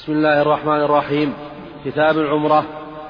بسم الله الرحمن الرحيم. كتاب العمرة.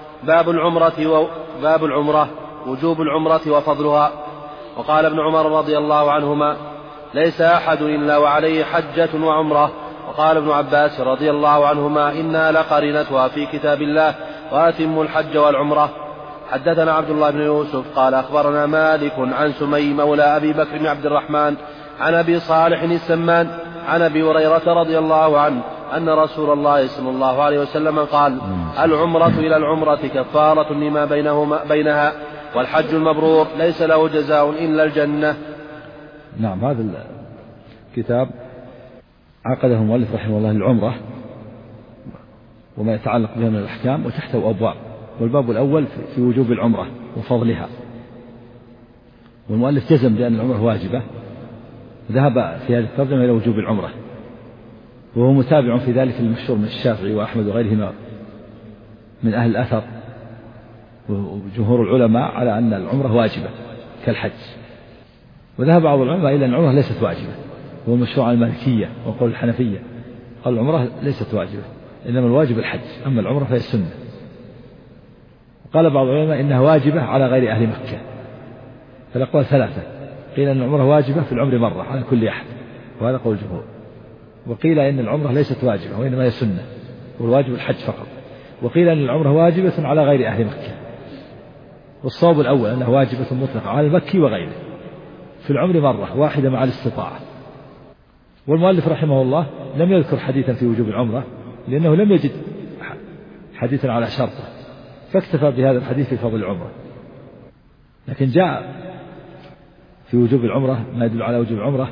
باب العمرة وجوب العمرة وفضلها. وقال ابن عمر رضي الله عنهما: ليس أحد إلا وعليه حجة وعمرة. وقال ابن عباس رضي الله عنهما: إنا لقرنتها في كتاب الله وأتموا الحج والعمرة. حدثنا عبد الله بن يوسف قال أخبرنا مالك عن سمي مولى أبي بكر بن عبد الرحمن عن أبي صالح السمان عن أبي هريرة رضي الله عنه أن رسول الله صلى الله عليه وسلم قال: العمرة إلى العمرة كفارة لما بينها، والحج المبرور ليس له جزاء إلا الجنة. نعم، هذا الكتاب عقده المؤلف رحمه الله للعمرة وما يتعلق بها من الأحكام، وتحته أبواب. والباب الأول في وجوب العمرة وفضلها. والمؤلف جزم بأن العمرة واجبة، ذهب في هذه الترجمة إلى وجوب العمرة، وهو متابع في ذلك المشهور من الشافعي وأحمد وغيرهما من أهل الأثر وجمهور العلماء على أن العمرة واجبة كالحج. وذهب بعض العلماء إلى أن العمرة ليست واجبة، وهو المشروع عن المالكية وقول الحنفية، قال العمرة ليست واجبة إنما الواجب الحج، أما العمرة فهي السنة. وقال بعض العلماء إنها واجبة على غير أهل مكة، فالأقوال ثلاثة: قيل أن العمرة واجبة في العمر مرة على كل أحد، وهذا قول الجمهور. وقيل إن العمرة ليست واجبة وإنما هي سنة والواجب الحج فقط. وقيل أن العمرة واجبة على غير أهل مكة، والصواب الأول أنها واجبة مطلقة على المكي وغيره في العمر مرة واحدة مع الاستطاعة. والمؤلف رحمه الله لم يذكر حديثا في وجوب العمرة لأنه لم يجد حديثا على شرطه، فاكتفى بهذا الحديث في فضل العمرة. لكن جاء في وجوب العمرة ما يدل على وجوب العمرة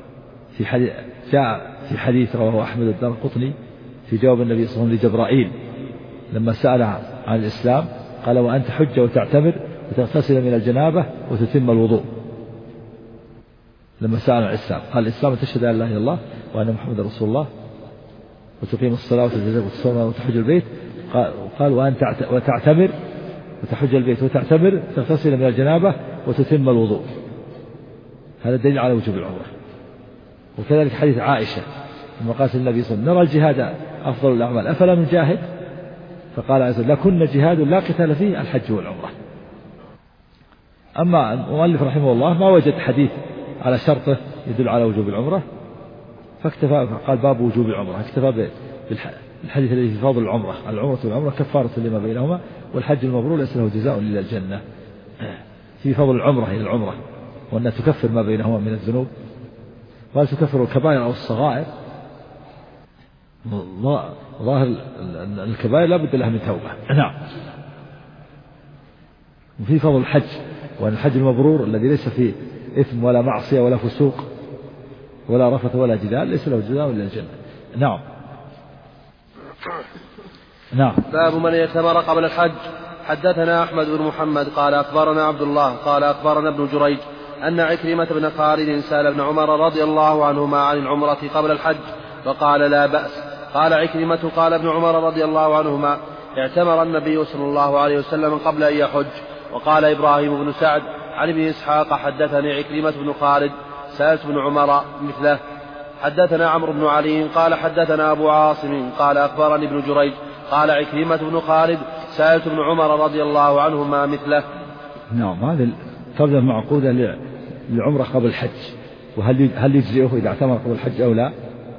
جاء في حديث رواه أحمد الدارقطني في جواب النبي صلى الله عليه وسلم لجبرائيل لما سأل عن الإسلام، قال: وأنت حج وتعتمر وتغتسل من الجنابة وتتم الوضوء. لما سأل عن الإسلام قال: الإسلام تشهد أن لا إله إلا الله وأن محمد رسول الله وتقيم الصلاة وتزكي وتصوم وتحج البيت. قال: وتعتمر وتحج البيت وتعتمر تغتسل من الجنابة وتتم الوضوء. هذا دليل على وجوب العمرة. وكذلك حديث عائشة لما قالت النبي صلى الله عليه وسلم: نرى الجهاد أفضل الأعمال أفلا نجاهد؟ فقال عز وجل: لكن جهاد لا قتال فيه الحج والعمرة. أما المؤلف رحمه الله ما وجد حديث على شرطه يدل على وجوب العمرة، فاكتفى فقال: باب وجوب العمرة، اكتفى بالحديث الذي في فضل العمرة: العمرة والعمرة كفارة لما بينهما، والحج المبرور ليس له جزاء إلا الجنة. في فضل العمرة إلى العمرة، وأنها تكفر ما بينهما من الذنوب. وهل تكفر الكبائر أو الصغائر؟ ظاهر الكبائر لا بد لها من توبة. نعم. وفي فضل الحج، وأن الحج المبرور الذي ليس فيه إثم ولا معصية ولا فسوق ولا رفث ولا جدال ليس له جزاء إلا الجنة. نعم. نعم. باب من اعتمر قبل الحج. حدثنا أحمد بن محمد قال أخبرنا عبد الله قال أخبرنا ابن جريج أن عكرمة بن خالد سأل ابن عمر رضي الله عنهما عن العمرة قبل الحج فقال: لا بأس. قال عكرمة: قال ابن عمر رضي الله عنهما: اعتمر النبي صلى الله عليه وسلم قبل أن يحج. وقال إبراهيم بن سعد عن ابن إسحاق: حدثني عكرمة بن خالد سألت ابن عمر مثله. حدثنا عمرو بن علي قال حدثنا أبو عاصم قال أخبرني ابن جريج قال عكرمة بن خالد سألت ابن عمر رضي الله عنهما مثله. نعم. هذه الترجمة معقودة للعمرة قبل الحج، وهل يجزئه إذا اعتمر قبل الحج أو لا؟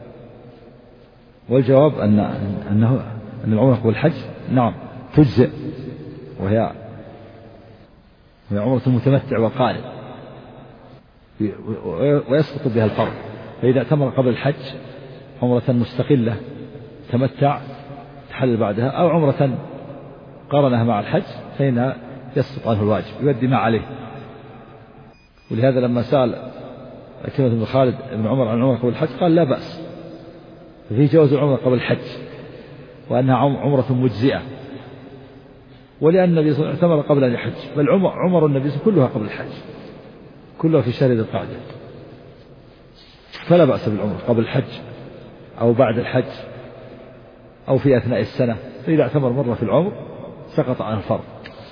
والجواب أن العمرة قبل الحج نعم تجزئ، وهي عمرة المتمتع وقارن، ويسقط بها الفرض. فإذا اعتمر قبل الحج عمرة مستقلة تمتع تحلل بعدها، أو عمرة قارنها مع الحج، فإنها يسقط عنه الواجب، يؤدي ما عليه. ولهذا لما سأل عكرمة بن خالد بن عمر عن العمرة قبل الحج قال: لا بأس. ففي جواز العمرة قبل الحج، وأنها عمرة مجزئة، ولأن النبي صلى الله عليه وسلم اعتمر قبل أن يحج، بل عمر النبي صلى الله عليه وسلم كلها قبل الحج، كلها في شهر ذي القعدة، فلا بأس بالعمرة قبل الحج أو بعد الحج أو في أثناء السنة، فإذا اعتمر مرة في العمر سقط عن الفرض.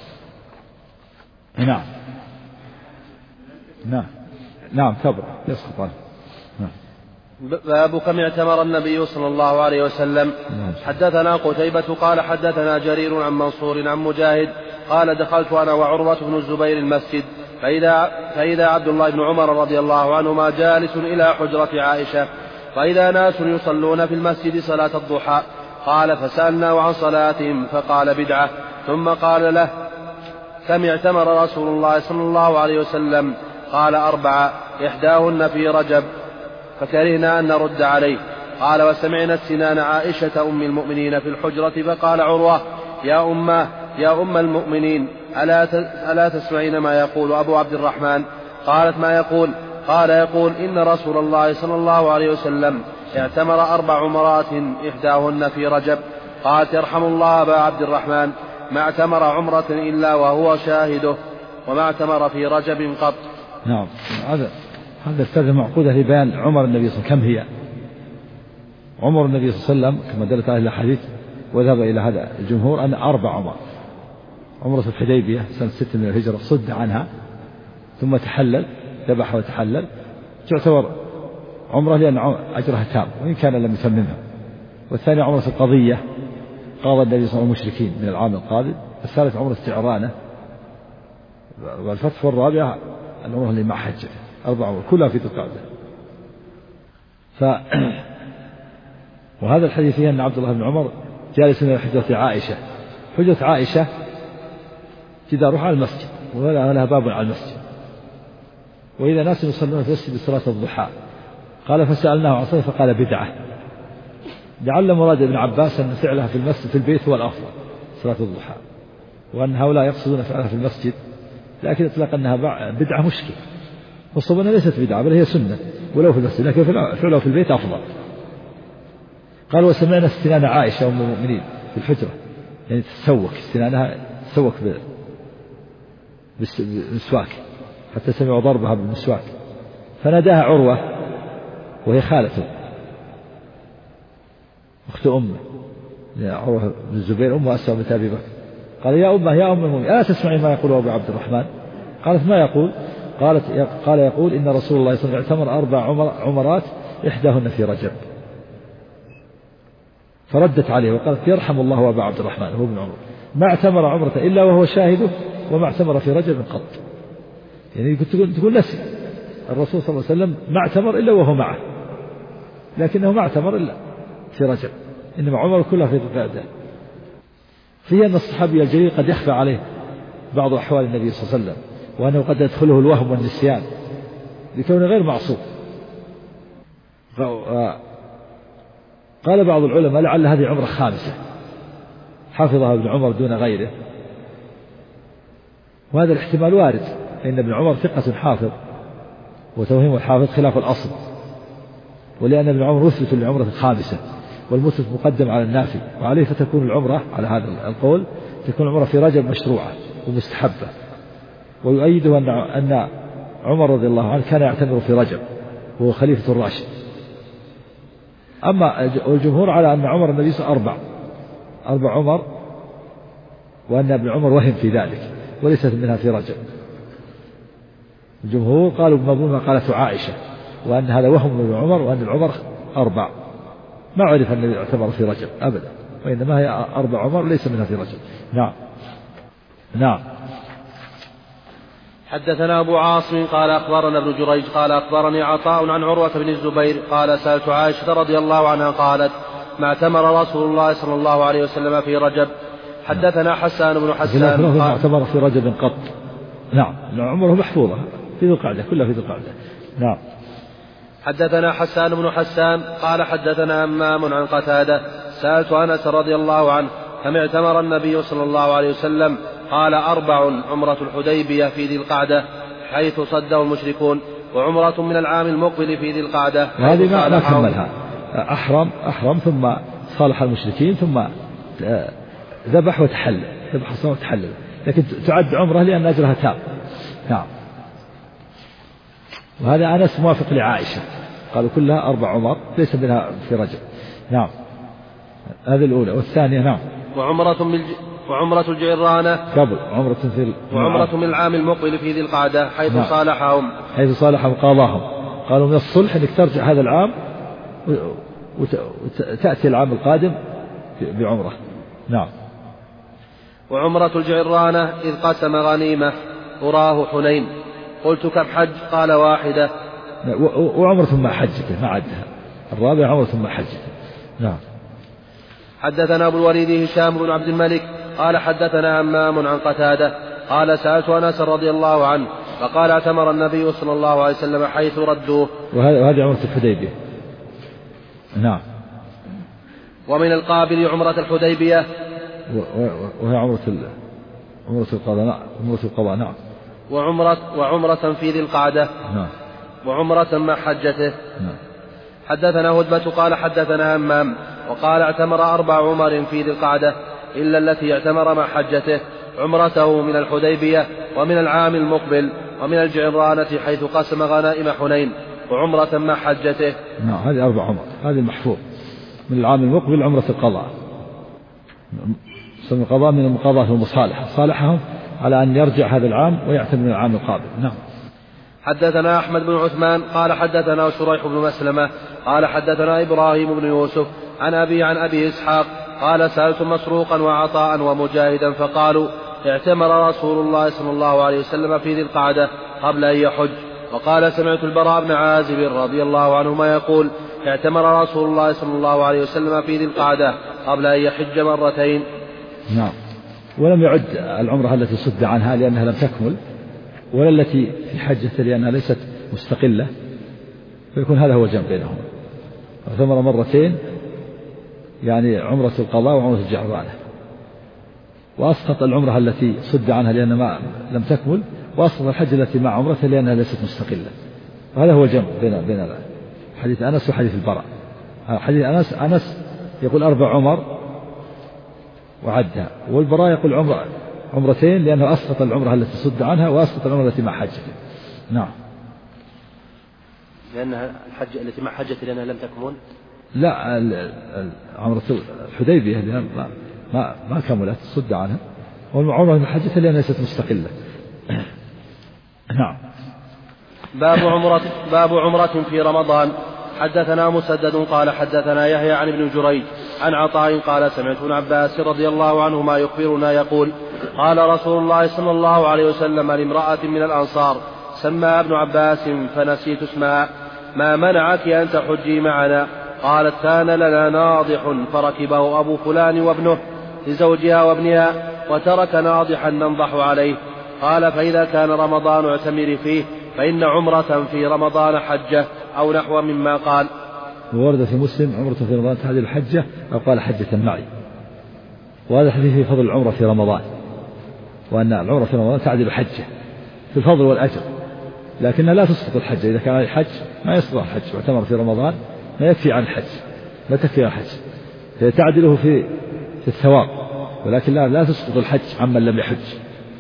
نعم. نعم. نعم تبرأ يسقط عنه. نعم. باب كم اعتمر النبي صلى الله عليه وسلم. حدثنا قتيبة قال حدثنا جرير عن منصور عن مجاهد قال دخلت أنا وعروة بن الزبير المسجد فإذا عبد الله بن عمر رضي الله عنهما جالس إلى حجرة عائشة فإذا ناس يصلون في المسجد صلاة الضحى. قال فسألناه عن صلاتهم فقال بدعة. ثم قال له كم اعتمر رسول الله صلى الله عليه وسلم؟ قال 4 إحداهن في رجب. فكرهنا أن نرد عليه. قال وسمعنا السنان عائشة أم المؤمنين في الحجرة فقال عروة يا أم المؤمنين ألا تسمعين ما يقول أبو عبد الرحمن؟ قالت ما يقول؟ قال يقول إن رسول الله صلى الله عليه وسلم اعتمر 4 عمرات إحداهن في رجب. قالت يرحم الله أبا عبد الرحمن ما اعتمر عمرة إلا وهو شاهده وما اعتمر في رجب قط. نعم هذا الترجمة معقودة لبيان عمر النبي صلى الله عليه وسلم. كم هي عمر النبي صلى الله عليه وسلم كما دلت عليه الحديث وذهب إلى هذا الجمهور أن 4 عمر. عمرة الحديبية سنة 6 من الهجرة صد عنها ثم تحلل ذبح وتحلل تعتبر عمرة لأن أجرها تام وإن كان لم يتممها. والثانية عمرة القضية قاضى النبي صلى الله عليه وسلم المشركين من العام القادم. الثالث عمرة جعرانة والفتح. والرابعة العمرة اللي مع حجة. 4 عمر كلها في ذي القعدة. وهذا الحديث فيه أن عبد الله بن عمر جالس إلى حجرة عائشة. حجرة عائشة جدارها على المسجد ولها باب على المسجد وإذا ناس يصلون في المسجد بصلاة الضحى. قال فسألناه عن صلاة فقال بدعة. لعل مراد ابن عباس أن فعلها في المسجد في البيت هو الأفضل صلاة الضحى وأن هؤلاء يقصدون فعلها في المسجد لكن اطلاق أنها بدعة مشكلة. والصواب أنها ليست بدعة بل هي سنة ولو في المسجد لكن فعلها في البيت أفضل. قال وسمعنا استنان عائشة أم المؤمنين في الحجرة يعني تسوك استنانها تسوك بالمسواك حتى سمعوا ضربها بالمسواك. فناداها عروة وهي خالته أخت أمه عروة بن الزبير أم أسماء بنت أبي بكر. قال يا أم المؤمنين ألا تسمعي ما يقول أبو عبد الرحمن؟ قالت ما يقول؟ قال يقول إن رسول الله صلى الله عليه وسلم اعتمر 4 عمرات إحداهن في رجب. فردت عليه وقالت يرحم الله أبا عبد الرحمن هو ابن عمر ما اعتمر عمرة إلا وهو شاهده وما اعتمر في رجب قط. يعني تقول نسي الرسول صلى الله عليه وسلم ما اعتمر إلا وهو معه لكنه ما اعتمر إلا في رجب إنما عمر كلها في ذي القعدة. فيه أن الصحابي الجليل قد يخفى عليه بعض أحوال النبي صلى الله عليه وسلم وأنه قد يدخله الوهم والنسيان لكونه غير معصوم. قال بعض العلماء لعل هذه عمرة خامسة حفظها ابن عمر دون غيره وهذا الاحتمال وارد لأن ابن عمر ثقة حافظ وتوهيم الحافظ خلاف الأصل ولأن ابن عمر يثبت العمرة الخامسة والمثبت مقدم على النافي وعليه فتكون العمرة على هذا القول تكون العمرة في رجب مشروعة ومستحبة. ويؤيده أن عمر رضي الله عنه كان يعتمر في رجب وهو خليفة الراشد. أما الجمهور على أن عمر النبي صلى الله عليه وسلم 4 عمر وأن ابن عمر وهم في ذلك وليست منها في رجب. الجمهور قالوا بمضمون ما قالته عائشة وأن هذا وهم من ابن عمر وأن العمر 4 ما عرف أن يعتبر في رجب أبدا وإنما هي 4 عمر ليس منها في رجب. نعم. حدثنا أبو عاصم قال أخبرنا ابن جريج قال أخبرني عطاء عن عروة بن الزبير قال سألت عائشة رضي الله عنها قالت ما اعتمر رسول الله صلى الله عليه وسلم في رجب. حدثنا حسان بن حسان قال اعتمر في رجب قط. نعم عمره محفوظة في ذي القعدة كلها في ذي القعدة. نعم. حدثنا حسان بن حسان قال حدثنا همام عن قتادة سألت أنس رضي الله عنه كم اعتمر النبي صلى الله عليه وسلم؟ قال 4 عمرة الحديبية في ذي القعدة حيث صده المشركون وعمرة من العام المقبل في ذي القعدة. وهذه ما كملها أحرم ثم صالح المشركين ثم ذبح وتحلل ذبح صلاة وتحلل لكن تعد عمرة لأن أجرها تام. نعم. وهذا أنس موافق لعائشة قالوا كلها 4 عمر ليس منها في رجب. نعم هذه الأولى. والثانية نعم وعمرة الجعرانة قبل وعمرة من العام المقبل في ذي القعدة حيث صالحهم قاضاهم. قالوا من الصلح أنك ترجع هذا العام وتأتي العام القادم بعمرة. نعم. وعمرة الجعرانة إذ قسم غنيمة أراه حنين. قلت كم حج؟ قال واحدة. وعمرة مع حجته ما عدها، الرابع عمرة مع حجته. نعم. حدثنا أبو الوليد هشام بن عبد الملك قال حدثنا همام عن قتادة قال سألت أنس رضي الله عنه فقال اعتمر النبي صلى الله عليه وسلم حيث ردوه. وهذه عمرة الحديبية. نعم. ومن القابل عمرة الحديبية وهي عمرة القضاء. نعم. وعمرة في ذي القعدة. نعم. وعمرة مع حجته. نعم. حدثنا هدبة قال حدثنا همام وقال اعتمر 4 عمر في ذي القعدة إلا التي اعتمر مع حجته، عمرته من الحديبية ومن العام المقبل ومن الجعرانة حيث قسم غنائم حنين وعمرة مع حجته. نعم. هذه 4 عمر، هذه المحفوظ. من العام المقبل عمرة القضاء، سمى القضاء من المقاضاة والمصالحة، صالحهم على أن يرجع هذا العام ويعتمر من العام القابل. نعم. حدثنا أحمد بن عثمان قال حدثنا شريح بن مسلمة قال حدثنا إبراهيم بن يوسف عن أبي إسحاق قال سألت مسروقا وعطاء ومجاهدا فقالوا اعتمر رسول الله صلى الله عليه وسلم في ذي القعدة قبل أن يحج. وقال سمعت البراء بن عازب رضي الله عنهما يقول اعتمر رسول الله صلى الله عليه وسلم في ذي القعدة قبل أن يحج مرتين. نعم. ولم يعد العمرة التي صد عنها لأنها لم تكمل، ولا التي في حجة لأنها ليست مستقلة، فيكون هذا هو الجمع بينهم. اعتمر مرتين يعني عمرة القضاء وعمرة الجعرانة، وأسقط العمرة التي صد عنها لأنها لم تكمل، وأسقط الحج التي مع عمرتها لأنها ليست مستقلة. وهذا هو الجمع بين حديث أنس وحديث البراء. حديث أنس يقول 4 عمر وعدها، والبراء يقول عمرتين لأنه أسقط العمرة التي صد عنها وأسقط العمرة التي مع حجته. نعم. لأنها الحج التي مع حجته لأنها لم تكمل. لا، عمرة الحديبية لأنها ما كملت صد عنها، والعمرة مع حجته لأنها ليست مستقلة. نعم. باب عمرة في رمضان. حدثنا مسدد قال حدثنا يحيى عن ابن جريج عن عطاء قال سمعت ابن عباس رضي الله عنهما يخبرنا يقول قال رسول الله صلى الله عليه وسلم لامرأة من الأنصار سمى ابن عباس فنسيت اسمها ما منعك أن تحجي معنا؟ قالت كان لنا ناضح فركبه أبو فلان وابنه لزوجها وابنها وترك ناضحا ننضح عليه. قال فإذا كان رمضان اعتمر فيه فإن عمرة في رمضان حجة أو نحو مما قال. وورد في مسلم عمرة في رمضان تعدل الحجة أو قال حجة معي. وهذا الحديث في فضل العمرة في رمضان، وأن العمرة في رمضان تعدل حجة في الفضل والأجر، لكنها لا تسقط الحج. إذا كان الحج ما يسقط الحج واعتمر في رمضان ما يكفي عن الحج، لا تكفي عن الحج، هي تعدله في الثواب، ولكن لا تسقط الحج عمن لم يحج.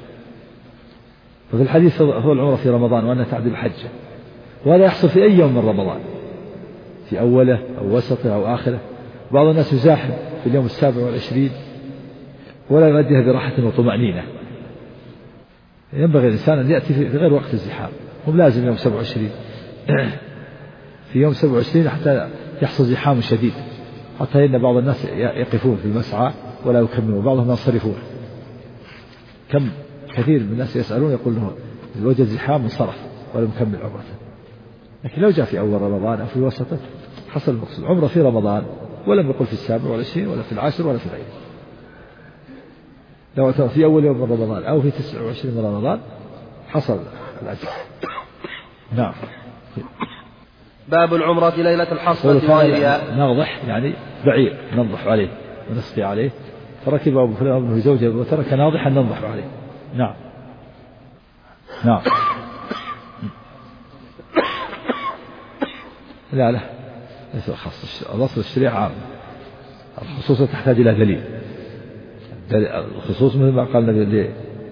وفي الحديث هو العمرة في رمضان وأنها تعدل حجة، وهذا يحصل في أي يوم من رمضان، في أوله أو وسطه أو آخره. بعض الناس يزاحم في اليوم 27 ولا يؤديها براحة وطمأنينة. ينبغي الإنسان أن يأتي في غير وقت الزحام، هم لازم يوم 27 في يوم 27 حتى يحصل زحام شديد، حتى إن بعض الناس يقفون في المسعى ولا يكملون، بعضهم ينصرفون. كم كثير من الناس يسألون يقول له وجد زحام انصرف ولا يكمل عمرته. لكن لو جاء في أول رمضان أو في وسطه حصل المقصود. عمرة في رمضان ولم يقل في 27 ولا في 10 ولا في غيره. لو أتى في أول يوم من رمضان أو في 29 من رمضان حصل الأجر. نعم. باب العمرة ليلة الحصبة وغيرها. ناضح يعني بعير ننضح عليه ونسقي عليه، فركب أبو فلان وابنه زوجه وترك ناضحا ننضح عليه. نعم. نعم. لا ليس خاص، الأصل الشريعة عام، الخصوص تحتاج إلى دليل. الخصوص مثل ما قال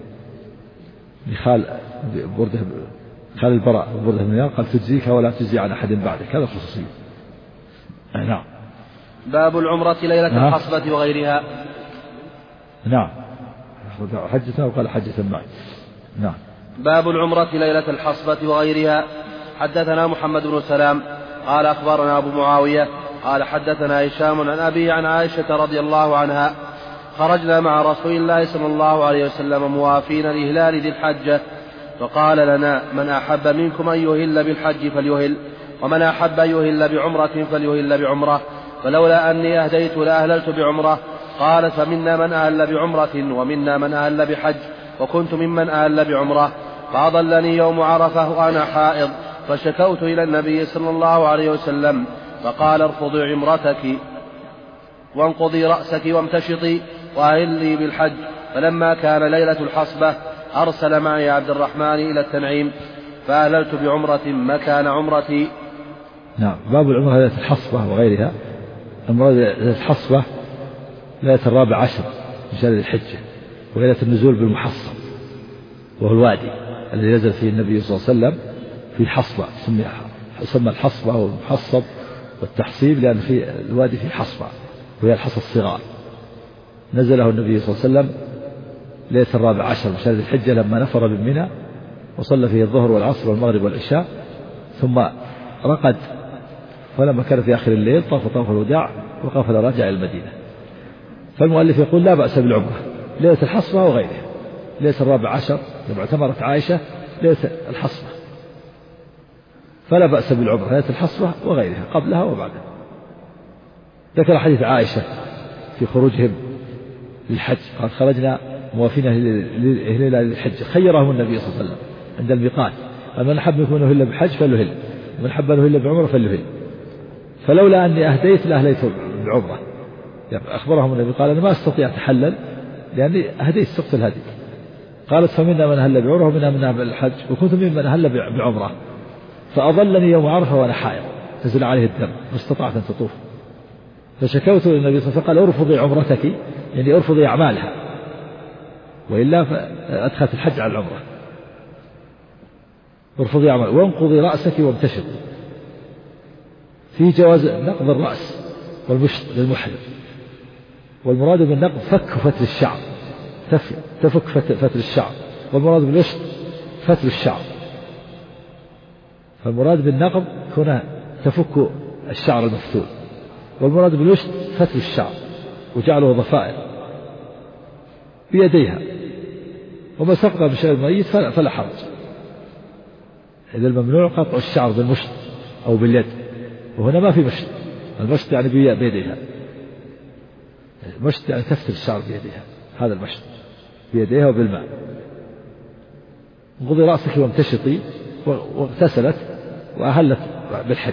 لخال برده خال البراء برده بن يار قال تجزيك ولا تجزي عن أحد بعدك، هذا خصوصي. نعم. باب العمرة ليلة الحصبة وغيرها. نعم. حجة وقال حجة معي. نعم. باب العمرة ليلة الحصبة وغيرها. حدثنا محمد بن سلام قال أخبرنا أبو معاوية قال حدثنا هشام عن أبي عن عائشة رضي الله عنها خرجنا مع رسول الله صلى الله عليه وسلم موافين لهلال ذي الحجة فقال لنا من أحب منكم أن يهل بالحج فليهل ومن أحب أن يهل بعمرة فليهل بعمرة فلولا أني أهديت لأهللت بعمرة. قال فمنا من أهل بعمرة ومنا من أهل بحج وكنت ممن أهل بعمرة فأضلني يوم عرفة وأنا حائض فشكوت إلى النبي صلى الله عليه وسلم فقال ارفضي عمرتك وانقضي رأسك وامتشطي وأهلي بالحج. فلما كان ليلة الحصبة أرسل معي عبد الرحمن إلى التنعيم فأهللت بعمرة مكان عمرتي. نعم. باب العمرة ليلة الحصبة وغيرها. المراد ليلة الحصبة ليلة 14 من شهر الحجة وليلة النزول بالمحصب وهو الوادي الذي نزل فيه النبي صلى الله عليه وسلم في حصبة سمى الحصبة والمحصب والتحصيب لأن في الوادي فيه حصبة وهي الحصى الصغار. نزله النبي صلى الله عليه وسلم ليلة 14 من شهر الحجة لما نفر من منى وصلى فيه الظهر والعصر والمغرب والعشاء ثم رقد فلما كان في آخر الليل طاف طواف الوداع وقف رجع إلى المدينة. فالمؤلف يقول لا بأس بالعمرة ليلة الحصبة وغيرها. ليلة 14 لما اعتمرت عائشة ليلة الحصبة فلا بأس بالعمرة ليلة الحصبة وغيرها قبلها وبعدها. ذكر حديث عائشة في خروجهم للحج قال خرجنا موافين لهلال الحج خيرهم النبي صلى الله عليه وسلم عند الميقات قال من أحب منكم أن يهل بحج فليهل ومن أحب أن يهل بعمرة فليهل فلولا أني أهديت لأهليت بعمرة. يعني أخبرهم النبي قال أنا ما أستطيع أتحلل لأني أهديت سقط الهدي. قالت فمنا من أهل بعمرة ومنا من أهل الحج وكنت ممن أهل بعمرة فأضلني يوم عرفة وأنا حائض نزل عليه الدم ما استطعت أن تطوف فشكوت للنبي صلى الله عليه وسلم فقال ارفضي عمرتك يعني ارفضي أعمالها وإلا أدخلت الحج على العمرة ارفضي أعمالها وانقضي رأسك وامتشط. فيه جواز نقض الرأس والمشط للمحرم والمراد بالنقض فك فتر الشعر تفك فتر الشعر والمراد بالمشط فتر الشعر. فالمراد بالنقض هنا تفك الشعر المفتول والمراد بالمشط فتر الشعر وجعله ضفائر بيديها وما سقط بشيء الميت فلا حرج. إذا الممنوع قطع الشعر بالمشط أو باليد وهنا ما في مشط. المشط يعني بيديها المشط يعني تفتر الشعر بيديها هذا المشط بيديها وبالماء. انقضي رأسك وامتشطي واغتسلت وأهلت بالحج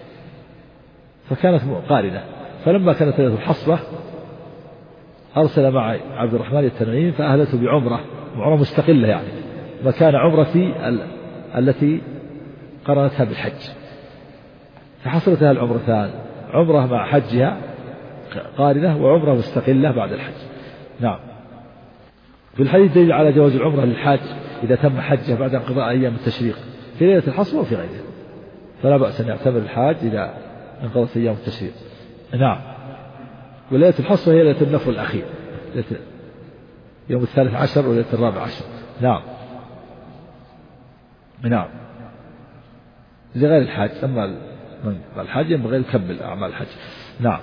فكانت قارنة. فلما كانت ليلة الحصبة أرسل معي عبد الرحمن التنعيم فأهلته بعمرة مستقلة يعني مكان عمرتي التي قرنتها بالحج فحصلت لها العمرتان عمرة مع حجها قارنة وعمرة مستقلة بعد الحج. نعم. في الحديث دليل على جواز العمرة للحاج إذا تم حجه بعد انقضاء أيام التشريق في ليلة الحصبة وفي غيرها فلا بأس أن يعتبر الحاج إذا انقضت أيام التشريق. نعم. وليلة الحصبة هي ليلة النفر الأخير يوم 13 وليلة 14. نعم. نعم. لغير الحاج أما الحاج ينبغي يكمل أعمال الحج. نعم.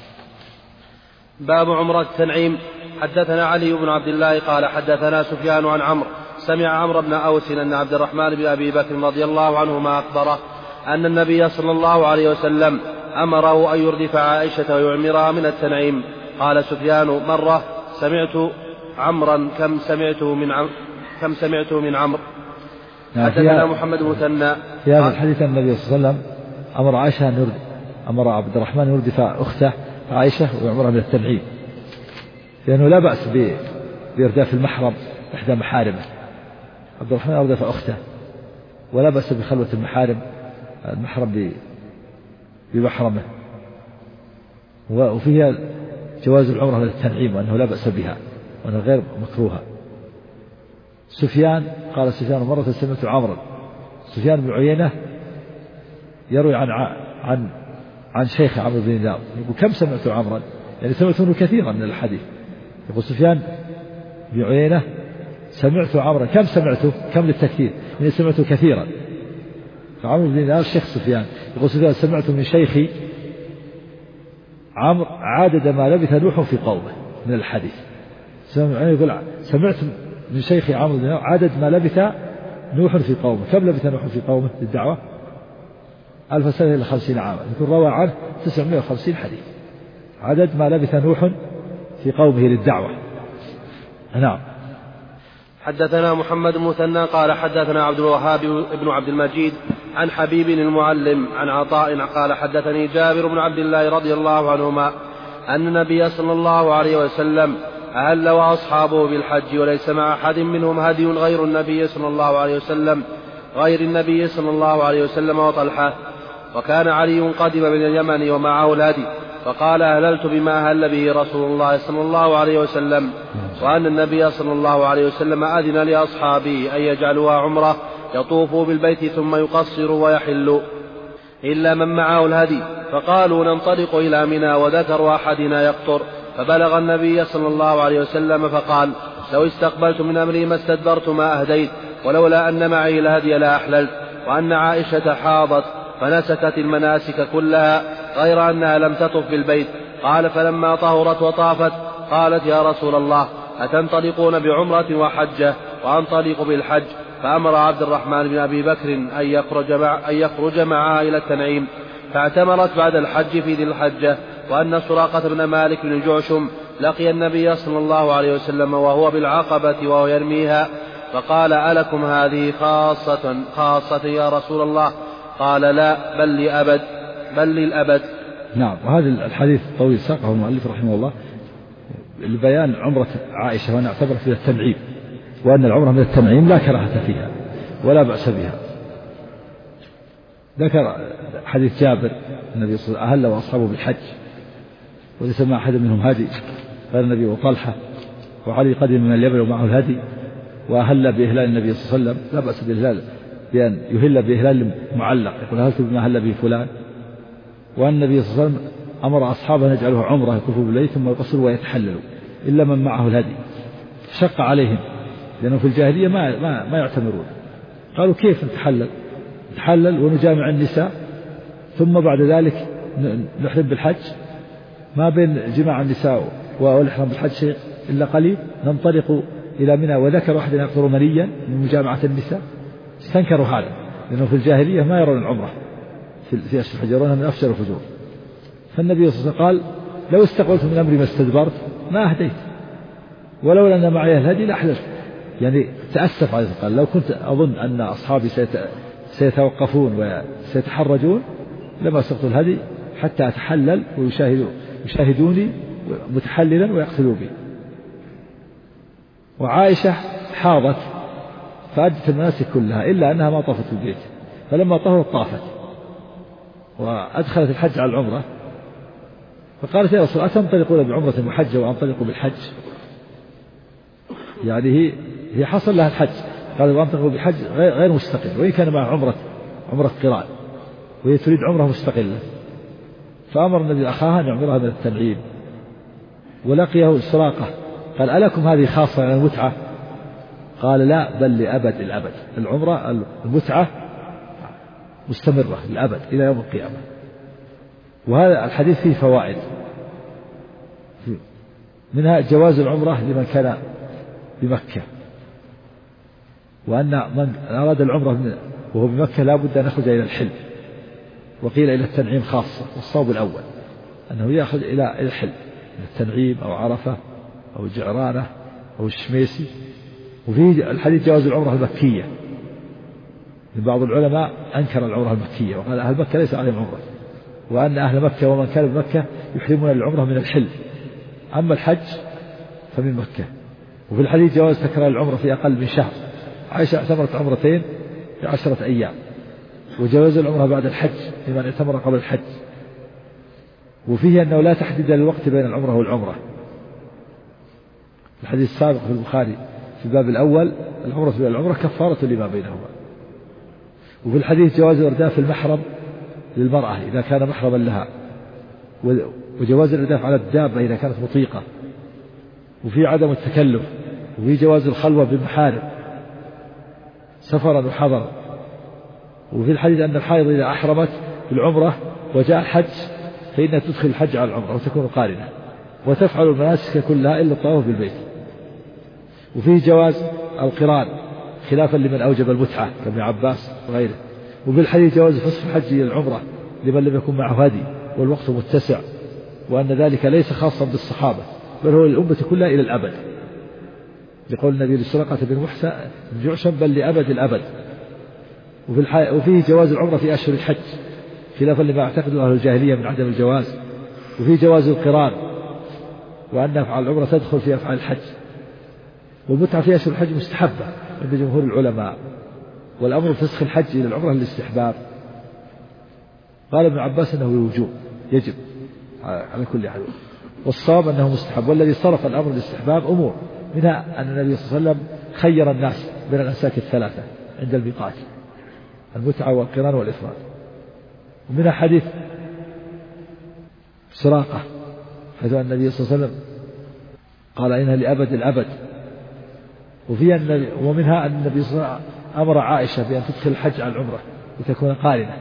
باب عمرة التنعيم. حدثنا علي بن عبد الله قال حدثنا سفيان عن عمرو سمع عمرو بن أوس أن عبد الرحمن بن أبي بكر رضي الله عنهما أخبره أن النبي صلى الله عليه وسلم أمره أن يردف عائشة ويعمرها من التنعيم. قال سفيان مرة سمعت عمرا كم سمعته من عمرو. حدثنا محمد بن مثنى. في هذا الحديث النبي صلى الله عليه وسلم أمر عائشة أمر عبد الرحمن يردف أخته عائشة ويعمرها من التنعيم لأنه لا بأس بإرداف المحرم إحدى محارمه. عبد الرحمن أردف أخته ولا بأس بخلوة المحرم بمحرمه وفيها جواز العمرة من التنعيم وأنه لا بأس بها وأنه غير مكروهة. سفيان قال سفيان مرة سمعت عمرا. سفيان بن عيينة يروي عن شيخ عمرو بن دينار يقول كم سمعت عمرا يعني سمعت منه كثيرا من الحديث. يقول سفيان بن عيينة سمعت عمرا كم سمعته كم للتكثير يعني سمعته كثيرا. فعمرو بن دينار شيخ سفيان يقول سفيان سمعت من شيخي عمرو عدد ما لبث نوح في قومه من الحديث. يقول سمعت من شيخي عمرو بن عدد ما لبث نوح في قومه. كم لبث نوح في قومه للدعوة؟ 1000 سنة إلى 50 عاما. يقول روى عنه 950 حديث. عدد ما لبث نوح في قومه للدعوة. نعم. حدثنا محمد بن مثنى قال حدثنا عبد الوهاب بن عبد المجيد عن حبيب المعلم عن عطاء قال حدثني جابر بن عبد الله رضي الله عنهما أن النبي صلى الله عليه وسلم أهل وأصحابه بالحج وليس مع أحد منهم هدي غير النبي صلى الله عليه وسلم وطلحة، وكان علي قدم من اليمن ومعه الهدي، فقال أهللت بما أهل به رسول الله صلى الله عليه وسلم، وأن النبي صلى الله عليه وسلم أذن لأصحابه أن يجعلوها عمرة يطوفوا بالبيت ثم يقصروا ويحلوا إلا من معه الهدي، فقالوا ننطلق إلى منى وذكر أحدنا يقطر، فبلغ النبي صلى الله عليه وسلم فقال لو استقبلت من أمري ما استدبرت ما أهديت، ولولا أن معي الهدي لا أحللت، وأن عائشة حاضت فنسكت المناسك كلها غير أنها لم تطف بالبيت. قال فلما طهرت وطافت قالت يا رسول الله أتنطلقون بعمرة وحجة وأنطلق بالحج؟ فأمر عبد الرحمن بن أبي بكر أن يخرج معها إلى التنعيم، فاعتمرت بعد الحج في ذي الحجة. وأن سراقة بن مالك بن جعشم لقي النبي صلى الله عليه وسلم وهو بالعقبة وهو يرميها، فقال ألكم هذه خاصة يا رسول الله؟ قال لا بل للأبد. نعم. وهذا الحديث طويل ساقه المؤلف رحمه الله لبيان عمرة عائشة وأن اعتبرت فيها التنعيم، وأن العمرة من التنعيم لا كراهة فيها ولا بأس بها. ذكر حديث جابر النبي صلى الله عليه وسلم أهل وأصحابه بالحج وليس مع أحد منهم هدي غير النبي وطلحة، وعلي قدم من اليمن ومعه الهدي، وأهل بإهلال النبي صلى الله عليه وسلم لا بأس بإهلال بأن يهل بإهلال معلق، يقول أهلت بما أهل به فلان. وأن النبي صلى الله عليه وسلم أمر أصحابه أن يجعلوه عمرة يطوفوا بالبيت ثم يقصروا ويتحللوا إلا من معه الهدي، شق عليهم لأنه في الجاهلية ما يعتمرون. قالوا كيف نتحلل ونجامع النساء ثم بعد ذلك نحرم بالحج؟ ما بين جماع النساء والإحرام بالحج شيء إلا قليل، ننطلق إلى منى وذكر واحد يقطر منيا من مجامعة النساء. استنكروا هذا لأنه في الجاهلية ما يرون العمرة في أشهر الحج، يرونها من أفجر الفجور. فالنبي صلى الله عليه وسلم قال لو استقبلت من أمري ما استدبرت ما أهديت، ولولا أن معي الهدي لأحللت. يعني تأسف عليه، قال لو كنت أظن أن أصحابي سيتوقفون وسيتحرجون لما سقط الهدي حتى أتحلل ويشاهدوني متحللا ويقتلوا بي. وعائشة حاضت فأدت المناسك كلها إلا أنها ما طافت البيت، فلما طهرت طافت وأدخلت الحج على العمرة، فقالت يا رسول الله أتنطلقون بعمرة وحجة وأنطلق بالحج؟ يعني هي حصل لها الحج، قال وأنطلق بالحج غير مستقل، وإن كان معها عمرة قران وهي تريد عمرة مستقلة. فأمر النبي أخاها أن يعمرها من التنعيم. ولقيه سراقة قال ألكم هذه خاصة على المتعة؟ قال لا بل لأبد الأبد، العمرة المتعة مستمرة للأبد إلى يوم القيامة. وهذا الحديث فيه فوائد، منها جواز العمرة لمن كان بمكة، وأن من أراد العمرة وهو بمكة لا بد أن يخرج إلى الحل، وقيل إلى التنعيم خاصة. والصواب الأول أنه يأخذ إلى الحل، التنعيم أو عرفة أو جعرانة أو الشميسي. وفيه الحديث جواز العمرة المكية، بعض العلماء أنكر العمرة المكية وقال أهل مكة ليس عليهم عمرة، وأن أهل مكة ومن كان بمكة يحرمون العمرة من الحل، أما الحج فمن مكة. وفي الحديث جواز تكرار العمرة في أقل من شهر، عائشة اعتمرت عمرتين في 10 أيام. وجواز العمرة بعد الحج لمن اعتمر قبل الحج. وفيه أنه لا تحديد للوقت بين العمرة والعمرة، الحديث السابق في البخاري في الباب الأول العمرة بين العمرة كفارة لما بينهما. وفي الحديث جواز إرداف المحرم للمرأة إذا كان محرما لها، وجواز الإرداف على الدابة إذا كانت مطيقة، وفي عدم التكلف، وفي جواز الخلوة بالمحارم سفرا وحضرا. وفي الحديث أن الحائض إذا أحرمت بالعمرة وجاء الحج فإنها تدخل الحج على العمرة وتكون قارنة، وتفعل المناسك كلها إلا الطواف بالبيت. وفيه جواز القران خلافا لمن أوجب المتعة كابن عباس وغيره. وفي الحديث جواز فسخ الحج إلى العمرة لمن لم يكن معه هدي والوقت متسع، وأن ذلك ليس خاصا بالصحابة بل هو للأمة كلها إلى الأبد، لقول النبي لسرقة بن جعشم بل لأبد الأبد. وفيه جواز العمرة في أشهر الحج خلافا لما اعتقده أهل الجاهلية من عدم الجواز. وفيه جواز القران وأن أفعال العمرة تدخل في أفعال الحج. والمتعة في أشهر الحج مستحبة عند جمهور العلماء، والأمر بفسخ الحج إلى العمرة للاستحباب. قال ابن عباس أنه الوجوب يجب على كل حال، والصواب أنه مستحب. والذي صرف الأمر للاستحباب أمور، منها أن النبي صلى الله عليه وسلم خير الناس بين الأنساك الثلاثة عند الميقات: المتعة والقران والإفراد. ومنها حديث سراقة حيث النبي صلى الله عليه وسلم قال إنها لأبد الأبد. ومنها أن النبي صلى الله عليه وسلم أمر عائشة بأن تدخل الحج على العمرة لتكون قارنة،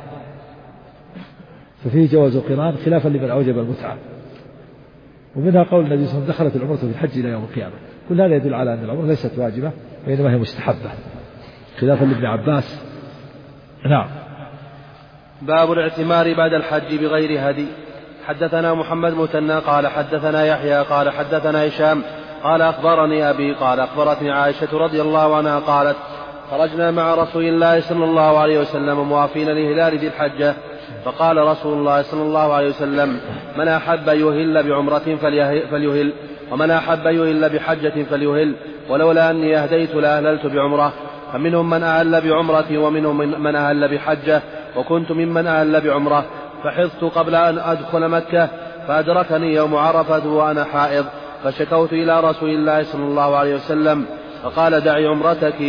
ففيه جواز القران خلافا لمن أوجب المتعة. ومنها قول النبي صلى الله عليه وسلم دخلت العمرة في الحج إلى يوم القيامة. كل هذا يدل على أن العمرة ليست واجبة وإنما هي مستحبة خلافا لابن عباس. نعم. باب الاعتمار بعد الحج بغير هدي. حدثنا محمد مثنى قال حدثنا يحيى قال حدثنا هشام قال أخبرني أبي قال أخبرتني عائشة رضي الله عنها قالت: خرجنا مع رسول الله صلى الله عليه وسلم موافين لهلال ذي الحجة، فقال رسول الله صلى الله عليه وسلم: من أحب يهل بعمرة فليهل، ومن أحب يهل بحجة فليهل، ولولا أني أهديت لأهللت بعمرة. فمنهم من أهل بعمرة ومنهم من أهل بحجة، وكنت ممن أهل بعمرة، فحضت قبل أن أدخل مكة، فأدركني يوم عرفة وأنا حائض، فشكوت إلى رسول الله صلى الله عليه وسلم، فقال: دعي عمرتك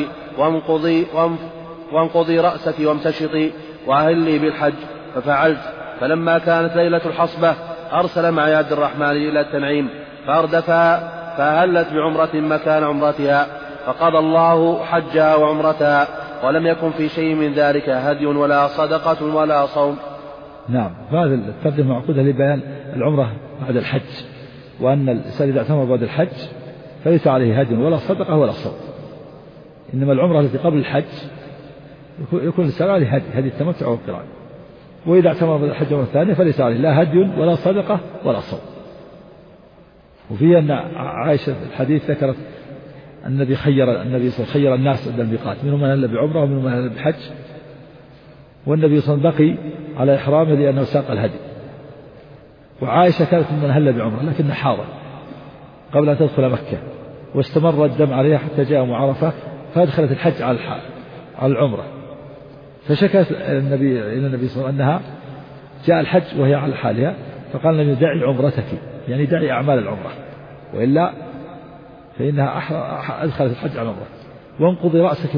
وانقضي رأسك وامتشطي وأهلي بالحج. ففعلت. فلما كانت ليلة الحصبة أرسل معي عبد الرحمن إلى التنعيم فأردفها، فأهلت بعمرة مكان عمرتها، فقضى الله حجها وعمرتها، ولم يكن في شيء من ذلك هدي ولا صدقة ولا صوم. نعم. هذا الترجمة معقودة لبيان العمرة بعد الحج، وأن الإنسان إذا اعتمر بعد الحج فليس عليه هدي ولا صدقة ولا صوم، إنما العمرة التي قبل الحج يكون الإنسان عليه هدي التمتع والقران. وإذا اعتمر بعد الحج مرة ثانية فليس عليه لا هدي ولا صدقة ولا صوم. وفي أن عائشة في الحديث ذكرت النبي خير الناس عند الميقات، منهم من أهل بعمرة ومنهم من أهل بحج، والنبي صلى الله عليه وسلم بقي على إحرامه لأنه ساق الهدي. وعائشة كانت من أهل بعمرة لكنها حاضر قبل أن تدخل مكة، واستمر الدم عليها حتى جاء يوم عرفة، فأدخلت الحج على العمرة. فشكت إلى النبي صلى الله عليه وسلم أنها جاء الحج وهي على حالها، فقال لم دعي عمرتك، يعني دعي أعمال العمرة، وإلا فإنها أدخلت الحج على العمرة. وانقضي رأسك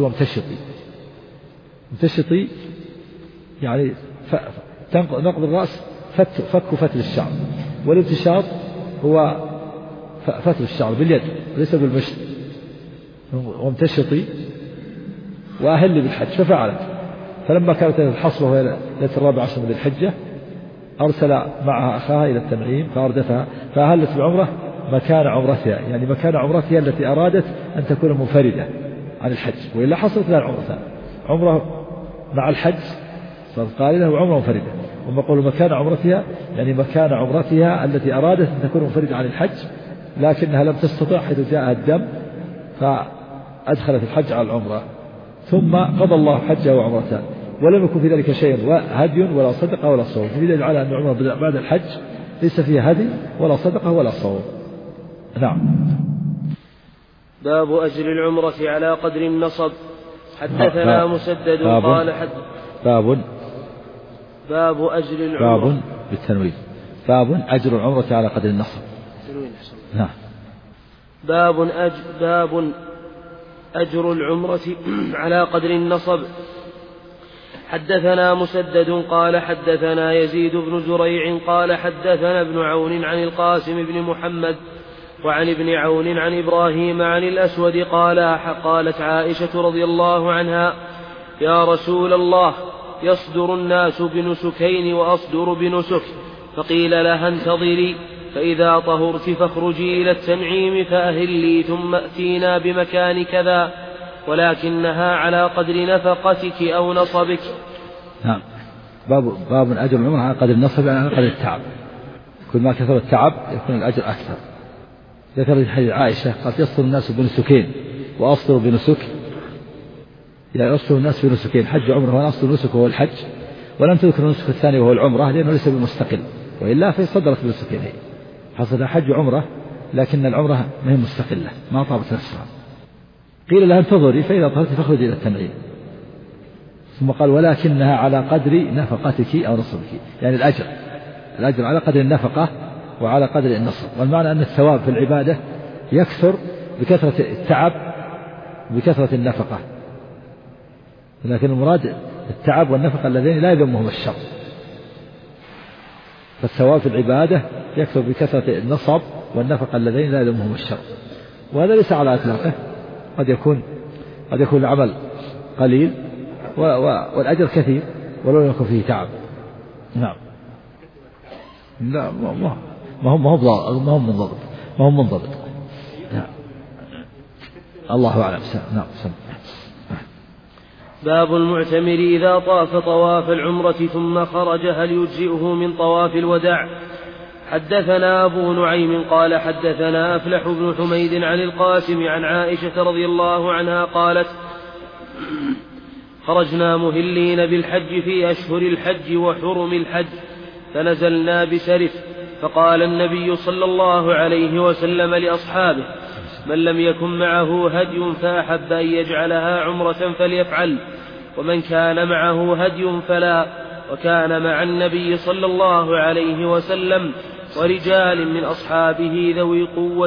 وامتشطي يعني نقض الرأس فك فتل الشعر، والامتشاط هو فتل الشعر باليد ليس بالمشط. وامتشطي وأهل بالحج، ففعلت. فلما كانت الحصبة وهي ليلة 14 من الحجة أرسل معها أخاها إلى التنعيم فأردفها، فأهلت بعمرة مكان عمرتها، يعني مكان عمرتها التي أرادت أن تكون منفردة عن الحج، وإلا حصلت لها العمرتان: عمرة مع الحج صارت قارنة وعمرة منفردة. وما قالوا مكان عمرتها يعني مكان عمرتها التي أرادت أن تكون منفردة عن الحج، لكنها لم تستطع حيث جاءها الدم، فأدخلت الحج على العمرة، ثم قضى الله حجها وعمرتها، ولم يكن في ذلك شيء هدي ولا صدقة ولا صوم. في دليل على أن العمرة بعد الحج ليس فيها هدي ولا صدقة ولا صوم. نعم. باب أجر العمرة على قدر النصب. حدثنا مسدد قال باب أجر العمرة، باب بالتنوين، باب أجر العمرة على قدر النصب. نعم. باب أجر العمرة على قدر النصب. حدثنا مسدد قال حدثنا يزيد بن زريع قال حدثنا ابن عون عن القاسم بن محمد وعن ابن عون عن إبراهيم عن الأسود قالت عائشة رضي الله عنها: يا رسول الله، يصدر الناس بنسكين وأصدر بنسك، فقيل لها انتظري فإذا طهرت فاخرجي إلى التنعيم فأهلي ثم أتينا بمكان كذا، ولكنها على قدر نفقتك أو نصبك. نعم. باب أجر العمرة على قدر النصب، يعني على قدر التعب. كل ما كثر التعب يكون الأجر أكثر. ذكر حديث عائشة قالت يصل الناس بنسكين وأصل بنسك، يعني يصل الناس بنسكين حج وعمرة، وأنا أصل النسك وهو الحج، ولم تذكر النسك الثاني وهو العمرة لأنه ليس بمستقل، وإلا فصدرت بنسكين، هي حصلها حج وعمرة لكن العمرة ما هي مستقلة ما طابت نفسها. قيل لها انتظري فإذا طهرت فاخرجي إلى التنعيم، ثم قال ولكنها على قدر نفقتك أو نصبك، يعني الأجر على قدر النفقة وعلى قدر النصب. والمعنى أن الثواب في العبادة يكثر بكثرة التعب وبكثرة النفقة، لكن المراد التعب والنفقة اللذين لا يذمهما الشر. فالثواب في العبادة يكثر بكثرة النصب والنفقة اللذين لا يذمهما الشر، وهذا ليس على إطلاقه، قد يكون العمل قليل والأجر كثير ولو يكون فيه تعب. نعم. لا ما هو منضبط. نعم. الله أعلم. نعم. باب المعتمر إذا طاف طواف العمرة ثم خرج هل يجزئه من طواف الوداع؟ حدثنا أبو نعيم قال حدثنا أفلح بن حميد عن القاسم عن عائشة رضي الله عنها قالت خرجنا مهلين بالحج في أشهر الحج وحرم الحج، فنزلنا بسرف، فقال النبي صلى الله عليه وسلم لأصحابه من لم يكن معه هدي فأحب أن يجعلها عمرة فليفعل، ومن كان معه هدي فلا. وكان مع النبي صلى الله عليه وسلم ورجال من أصحابه ذوي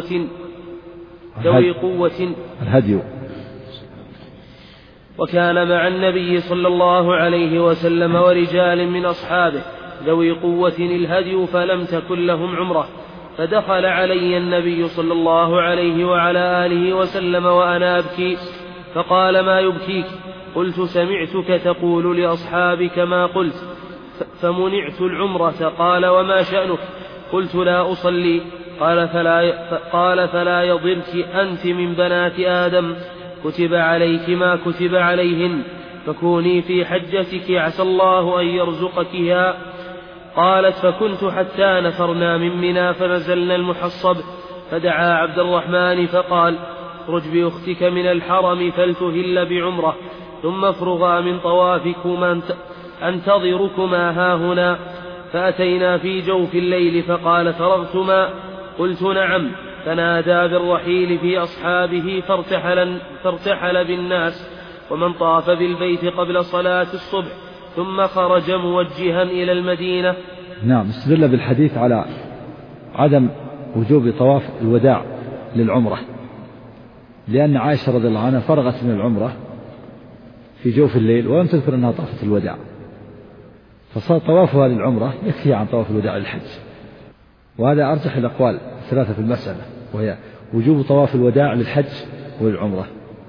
قوة الهدي. وكان مع النبي صلى الله عليه وسلم ورجال من أصحابه ذوي قوة الهدي فلم تكن لهم عمرة، فدخل علي النبي صلى الله عليه وعلى آله وسلم وأنا أبكي، فقال ما يبكيك؟ قلت سمعتك تقول لأصحابك ما قلت فمنعت العمرة. قال وما شأنك؟ قلت لا أصلي. قال فلا يضرك، أنت من بنات آدم كتب عليك ما كتب عليهن، فكوني في حجتك عسى الله أن يرزقكها. قالت فكنت حتى نفرنا من منى فنزلنا المحصب، فدعا عبد الرحمن فقال اخرج بأختك من الحرم فلتهل بعمرة، ثم افرغا من طوافكما أنتظركما هاهنا. فأتينا في جوف الليل فقال فرغتما؟ قلت نعم. فنادى بالرحيل في أصحابه فارتحل بالناس، ومن طاف بالبيت قبل صلاة الصبح ثم خرج موجها إلى المدينة. نعم. استدل بالحديث على عدم وجوب طواف الوداع للعمرة، لأن عائشة رضي الله عنها فرغت من العمرة في جوف الليل ولم تذكر أنها طافت الوداع، فصار طوافها للعمرة يكفي عن طواف الوداع للحج. وهذا أرجح الأقوال الثلاثة في المسألة، وهي وجوب طواف الوداع للحج وللعمرة.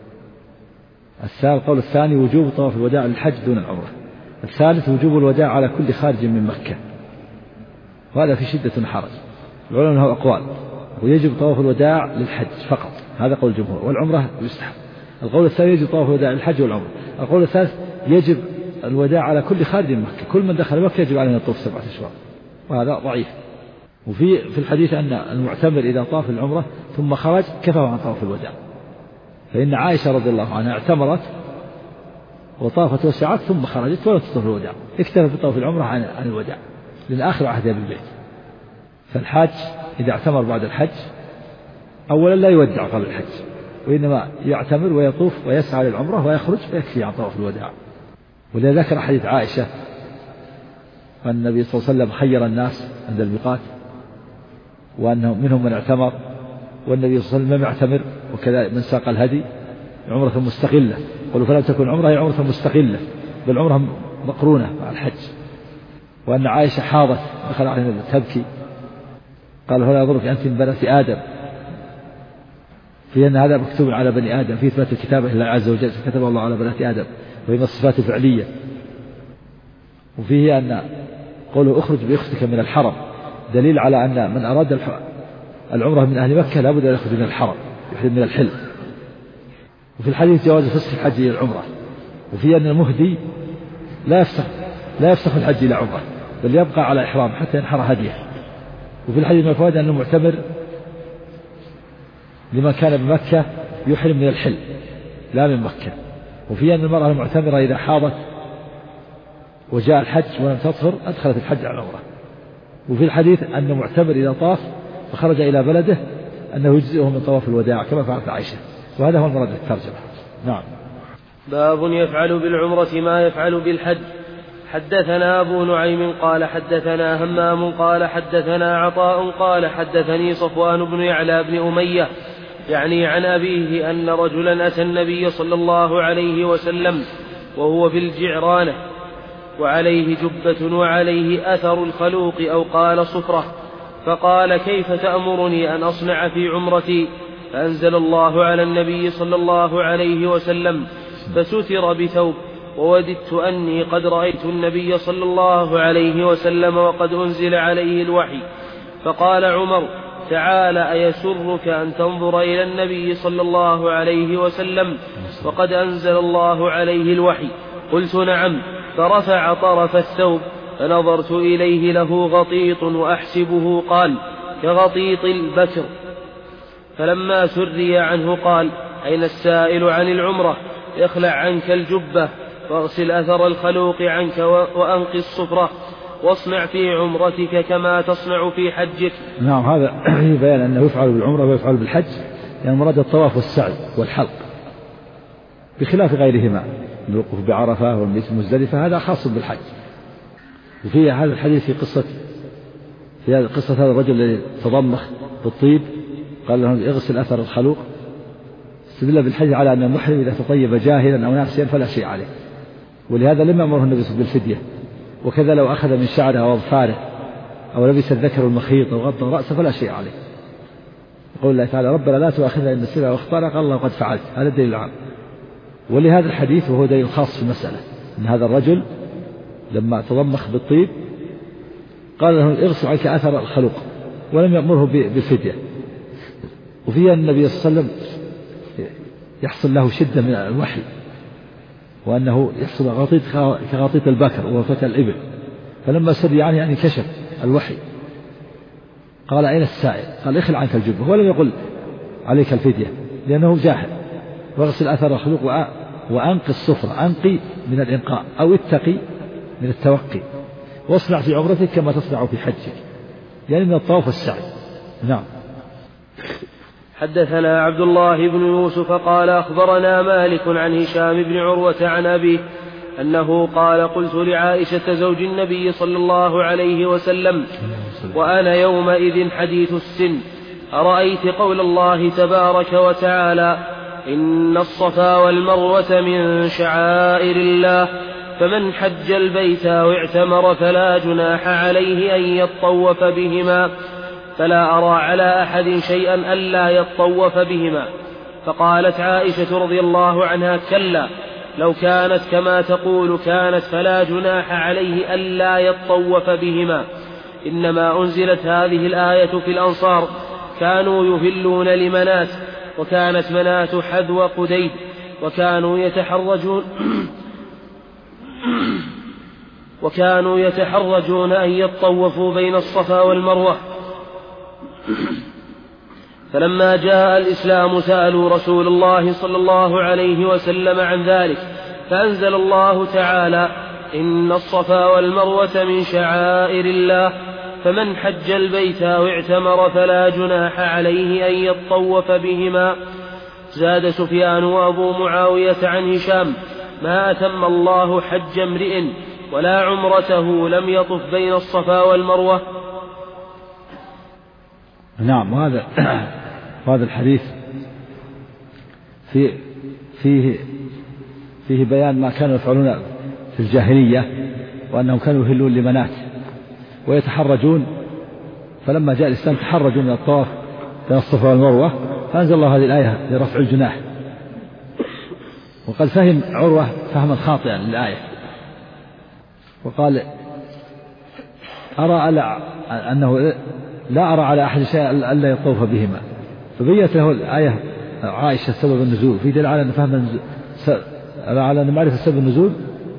القول الثاني وجوب طواف الوداع للحج دون العمرة. الثالث وجوب الوداع على كل خارج من مكة، وهذا في شدة حرج. العلماء له أقوال، ويجب طواف الوداع للحج فقط، هذا قول الجمهور، والعمرة يستحب. القول الثاني يجب طواف الوداع للحج والعمرة. القول الثالث يجب الوداع على كل خارج من مكة، كل من دخل مكة يجب عليه أن يطوف 7 أشواط، وهذا ضعيف. وفي الحديث أن المعتمر إذا طاف العمرة ثم خرج كفى عن طواف الوداع، فإن عائشة رضي الله عنها اعتمرت وطافت وسعت ثم خرجت ولم تطوف الوداع، اكتفت بطواف العمرة عن الوداع لأن آخر عهدها بالبيت. فالحاج إذا اعتمر بعد الحج أولا لا يودع قبل الحج، وإنما يعتمر ويطوف ويسعى للعمرة ويخرج فيكفي عن طواف الوداع. ولذا ذكر حديث عائشة أن النبي صلى الله عليه وسلم خير الناس عند الميقات، وأنه منهم من اعتمر والنبي صلى الله عليه وسلم لم يعتمر، وكذا من ساق الهدي عمرة مستقلة. قالوا فلا تكن عمرة هي عمرة مستقلة، بل عمرة مقرونة مع الحج. وأن عائشة حاضت دخل عليها تبكي، قال فلا يضرك أنت من بنات آدم، في أن هذا مكتوب على بني آدم في إثبات الكتابة لله عز وجل، كتب الله على بنات آدم وهي من الصفات الفعلية. وفيه أن قوله اخرج بأختك من الحرم دليل على أن من أراد العمرة من أهل مكة لابد أن يخرج من الحرم، يحرم من الحل. وفي الحديث جواز فسخ الحج إلى العمرة، وفي أن المهدي لا يفسخ الحج إلى عمرة، بل يبقى على إحرام حتى ينحر هديه. وفي الحديث من الفوائد أن المعتمر لمن كان بمكة يحرم من الحل لا من مكة. وفي أن المرأة المعتمرة إذا حاضت وجاء الحج ولم تطهر أدخلت الحج على العمرة. وفي الحديث أن المعتمر إذا طاف وخرج إلى بلده أنه يجزئه من طواف الوداع كما فعلت عائشة. وهذا هو المراد بالترجمة. نعم. باب يفعل بالعمرة ما يفعل بالحج. حدثنا أبو نعيم قال حدثنا همام قال حدثنا عطاء قال حدثني صفوان بن يعلى بن أمية يعني عن أبيه أن رجلا أتى النبي صلى الله عليه وسلم وهو في الجعرانة وعليه جبة وعليه أثر الخلوق أو قال صفرة، فقال كيف تأمرني أن أصنع في عمرتي؟ فأنزل الله على النبي صلى الله عليه وسلم فستر بثوب، ووددت أني قد رأيت النبي صلى الله عليه وسلم وقد أنزل عليه الوحي. فقال عمر تعال أيسرك أن تنظر إلى النبي صلى الله عليه وسلم وقد أنزل الله عليه الوحي؟ قلت نعم. فرفع طرف الثوب فنظرت إليه له غطيط وأحسبه قال كغطيط البكر. فلما سري عنه قال أين السائل عن العمرة؟ اخلع عنك الجبة واغسل أثر الخلوق عنك وأنقي الصفرة واصنع في عمرتك كما تصنع في حجك. نعم. هذا فيه بيان أنه يفعل بالعمرة ويفعل بالحج، يعني مراد الطواف والسعي والحلق بخلاف غيرهما من الوقوف بعرفة والمبيت في مزدلفة، هذا خاص بالحج. وفي هذا الحديث في قصة هذا الرجل الذي تضمخ بالطيب قال له اغسل أثر الخلوق، استدل بالحج على أن المحرم إذا تطيب جاهلا أو ناسيا فلا شيء عليه، ولهذا لم يأمره النبي بالفدية. وكذا لو أخذ من شعره أو أظفاره أو لبس الذكر المخيط أو غض رأسه فلا شيء عليه. يقول الله تعالى ربنا لا تؤاخذنا إن نسينا أو أخطأنا، قال الله قد فعلت. هذا الدليل العام. ولهذا الحديث وهو دليل خاص في المسألة أن هذا الرجل لما تضمخ بالطيب قال له اغسل عنك أثر الخلوق ولم يأمره بالفدية. وفيها النبي صلى الله عليه وسلم يحصل له شدة من الوحي، وأنه يحصل غطيط كغطيط البكر وغطيط الإبل، فلما سري عنه يعني كشف الوحي قال أين السائل؟ قال اخلع عنك الجبة، ولم يقل عليك الفدية لأنه جاهل. واغسل أثر الخلوق وأنقي الصفرة، أنقي من الإنقاء أو اتقي من التوقي، واصنع في عمرتك كما تصنع في حجك، يعني من الطواف والسعي. نعم. حدثنا عبد الله بن يوسف قال أخبرنا مالك عن هشام بن عروة عن أبيه أنه قال قلت لعائشة زوج النبي صلى الله عليه وسلم وأنا يومئذ حديث السن أرأيت قول الله تبارك وتعالى إن الصفا والمروة من شعائر الله فمن حج البيت أو اعتمر فلا جناح عليه أن يطوف بهما، فلا أرى على أحد شيئا ألا يطوف بهما. فقالت عائشة رضي الله عنها كلا لو كانت كما تقول كانت فلا جناح عليه ألا يطوف بهما، إنما أنزلت هذه الآية في الأنصار كانوا يهلون لمنات وكانت منات حذو قديد وكانوا يتحرجون أن يطوفوا بين الصفا والمروة. فلما جاء الإسلام سألوا رسول الله صلى الله عليه وسلم عن ذلك، فأنزل الله تعالى إن الصفا والمروة من شعائر الله فمن حج البيت أو اعتمر فلا جناح عليه أن يطوف بهما. زاد سفيان وأبو معاوية عن هشام ما أتم الله حج امرئ ولا عمرته لم يطف بين الصفا والمروة. نعم. هذا الحديث فيه بيان ما كانوا يفعلون في الجاهلية، وأنهم كانوا يهلون لمنات ويتحرجون، فلما جاء الإسلام تحرجوا من الطواف بين الصفا والمروة، فأنزل الله هذه الآية لرفع الجناح. وقد فهم عروة فهما خاطئا للآية، وقال أرى أنه لا أرى على أحد شيء ألا يطوف بهما، فبيت له الآية عائشة سبب النزول، في دليل على أن على أن معرفة سبب النزول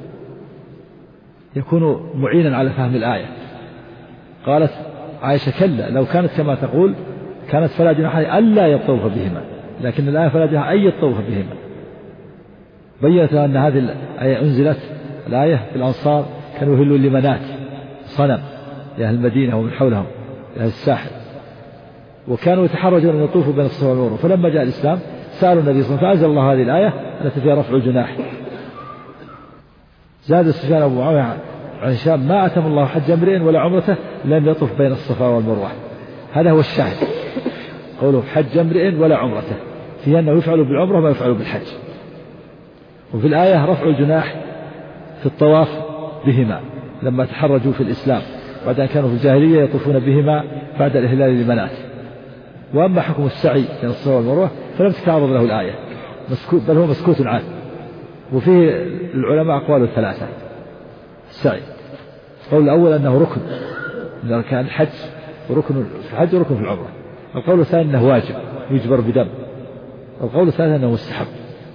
يكون معينا على فهم الآية. قالت عائشة كلا لو كانت كما تقول كانت فلا جناح ألا يطوف بهما، لكن الآية فلا جناح أن يطوف بهما. بيّنت أن هذه الآية أنزلت الآية في الأنصار كانوا يهلون لمنات صنم لأهل المدينة ومن حولهم لأهل الساحل، وكانوا يتحرجون أن يطوفوا بين الصفا والمروة، فلما جاء الإسلام سألوا النبي صلى الله عليه وسلم فأنزل الله هذه الآية التي فيها رفع الجناح. زاد سفيان أبو معاوية عن هشام ما أتم الله حج امرئ ولا عمرته لم يطف بين الصفا والمروة. هذا هو الشاهد، قوله حج امرئ ولا عمرته، فيه أنه يفعل بالعمرة ما يفعل بالحج. وفي الآية رفع الجناح في الطواف بهما لما تحرجوا في الإسلام بعد أن كانوا في الجاهلية يطوفون بهما بعد الإهلال لمنات. وأما حكم السعي بين الصفا والمروة فلم تتعرض له الآية، بل هو مسكوت عنه. وفيه العلماء أقوال ثلاثة. السعي القول الأول أنه ركن من أركان الحج، وركن في الحج وركن في العمرة. القول الثاني أنه واجب يجبر بدم. القول الثالث أنه مستحب.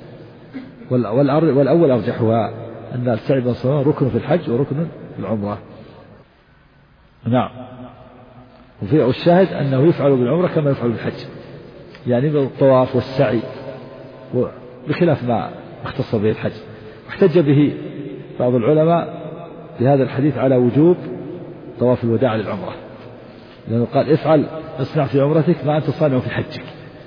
والأول أرجحها أن السعي بين الصفا ركن في الحج وركن في العمرة. نعم. والشاهد أنه يفعل بالعمرة كما يفعل بالحج، يعني بالطواف والسعي، بخلاف ما اختص به الحج. واحتج به بعض العلماء بهذا الحديث على وجوب طواف الوداع للعمرة، لأنه قال اصنع في عمرتك ما أنت صانع في حجك.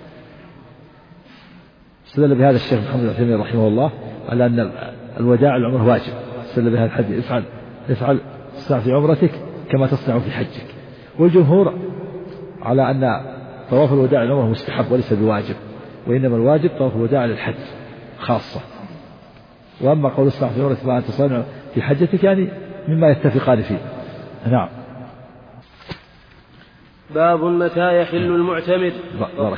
استدل بهذا الشيخ محمد بن تيمية رحمه الله على أن الوداع للعمرة واجب. استدل بهذا الحديث افعل اصنع في عمرتك كما تصنع في حجك. والجمهور على أن طواف الوداع للعمرة مستحب وليس بواجب، وإنما الواجب طواف الوداع للحج خاصة. وأما قول اصنع في عمرتك ما أنت صانع في حجتك يعني مما يتفقان فيه. نعم. باب متى يحل المعتمر. بارك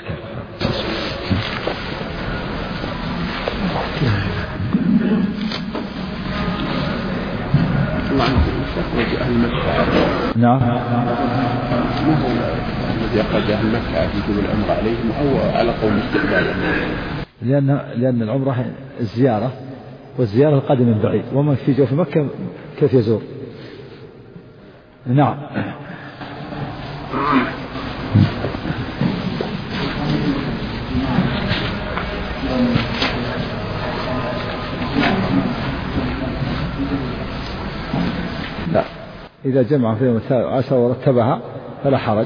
الله عنك أهل مكة. نعم. ما هو الذي أخرج أهل مكة يجب العمرة عليهم أو على قول استقبال؟ لأن العمرة الزيارة، والزيارة القادم من بعيد، ومن في جوف مكة كيف يزور؟ نعم. لا، إذا جمع في يوم 10 ورتبها فلا حرج.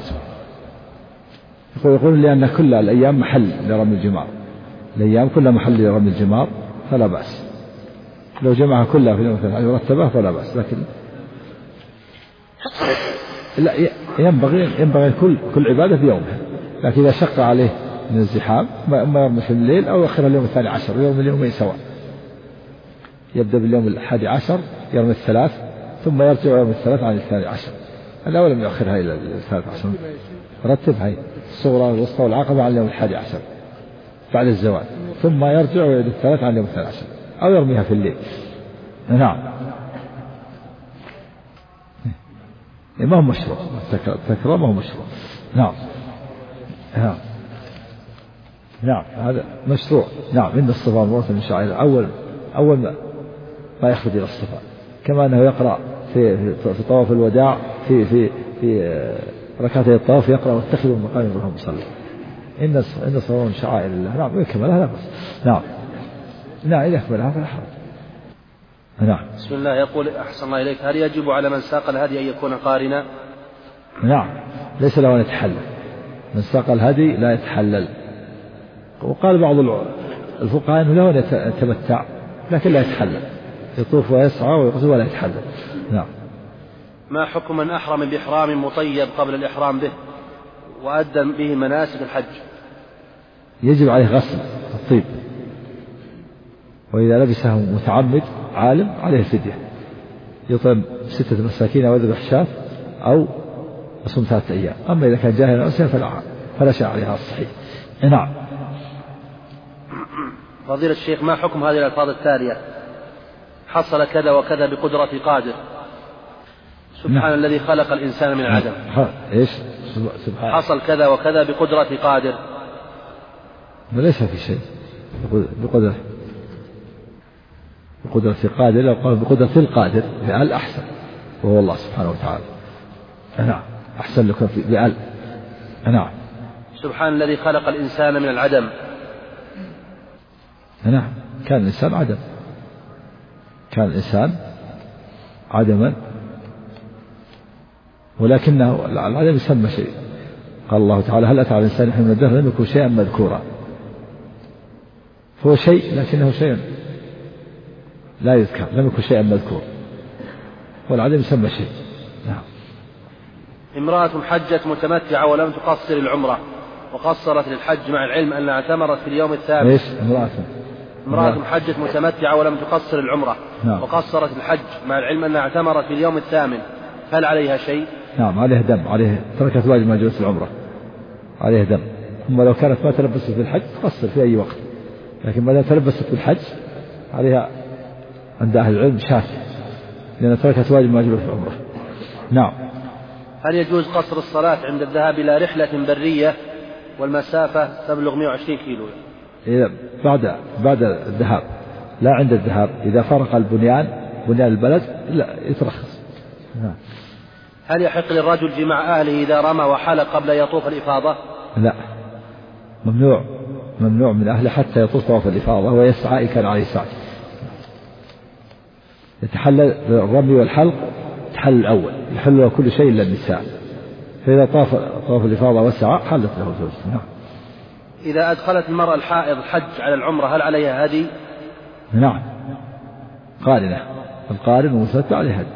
يقول لأن كل الأيام محل لرمي الجمار، الأيام كلها محل لرمي الجمار فلا بأس. لو جمعها كلها في يوم ورتبها فلا بأس، لكن لا، ينبغي كل عبادة بيومها. لكن إذا شق عليه من الزحام ما يرمي في الليل أو يأخر اليوم 12، ويوم اليومين سواء. يبدأ باليوم 11 يرمي 3 ثم يرجع يوم 3 عن 12، هذا ولم يؤخرها إلى 13. رتبها الصغرى والوسطى والعقبة على اليوم 11 بعد الزوال، ثم يرجع ويعيد 3 عن اليوم 12 أو يرميها في الليل. نعم. ما هو مشروع، التكرار ما هو مشروع. نعم. نعم هذا مشروع. نعم. إن الصفا والمروة من شعائر أول ما يخرج إلى الصفا، كما أنه يقرأ في طواف الوداع في ركعتي الطواف يقرأ واتخذوا من مقام إبراهيم مصلى. إن الصلاة من شعائر الله. نعم. يكملها لا بس. نعم. لا، إذا أكملها فلا حرج. نعم. بسم الله. يقول أحسن الله إليك، هل يجب على من ساق الهدي أن يكون قارنا؟ نعم، ليس له أن يتحلل. من ساق الهدي لا يتحلل. وقال بعض الفقهاء أنه له أن يتمتع لكن لا يتحلل، يطوف ويسعى ويقصد ولا يتحلل. نعم. ما حكم من أحرم بإحرام مطيب قبل الإحرام به وأدى به مناسك الحج؟ يجب عليه غسل الطيب، وإذا لبسه متعمد عالم عليه فدية، يطعم 6 مساكين ويذبح شاة أو يصوم 3 أيام. أما إذا كان جاهلا أنسا فلا شيء عليها الصحيح. نعم. فضيلة الشيخ، ما حكم هذه الألفاظ التالية: حصل كذا وكذا بقدرة قادر؟ سبحان الذي خلق الإنسان من العدم. إيش؟ سبحان حصل كذا وكذا بقدرة قادر. ليس في شيء بقدرة قادر، لو قال بقدرة القادر بأل أحسن، وهو الله سبحانه وتعالى. نعم أحسن لكم بأل. نعم سبحان الذي خلق الإنسان من العدم. نعم كان الإنسان عدم، كان الإنسان عدما، ولكنه العدم يسمى شيء. قال الله تعالى هل أتى على الإنسان حين من الدهر لم يكن شيئا مذكورا، فهو شيء لكنه شيء لا يذكر، لم يكن شيئا مذكور، والعدم يسمى شيء. نعم. امرأة حجت متمتعة ولم تقصر العمرة وقصرت للحج مع العلم أنها اعتمرت في اليوم الثامن. ايش؟ امرأة حجت متمتعة ولم تقصر العمرة. نعم. وقصرت الحج مع العلم أنها اعتمرت في اليوم الثامن، هل عليها شيء؟ نعم عليها دم، عليها تركت واجب ما جلس العمرة، عليها دم. ثم لو كانت ما تلبست في الحج تقصر في أي وقت، لكن ما دام تلبست في الحج عليها عند أهل العلم شاة، لأن تركت واجب ما جلس العمرة. نعم. هل يجوز قصر الصلاة عند الذهاب إلى رحلة برية والمسافة تبلغ 120 كيلو؟ إذا بعد الذهاب، لا عند الذهاب. إذا فرق بنيان البلد لا يترخص. نعم. هل يحق للرجل جماع أهله إذا رمى وحلق قبل يطوف الإفاضة؟ لا، ممنوع من أهله حتى يطوف طواف الإفاضة ويسعى إن كان عليه سعي. يتحلل الرمي والحلق تحل الأول، يحل له كل شيء إلا النساء، فإذا طاف الإفاضة وسعى حلت له زوجته. نعم. إذا أدخلت المرأة الحائض حج على العمرة هل عليها هدي؟ نعم قارنة، القارن ومسلت عليه هدي.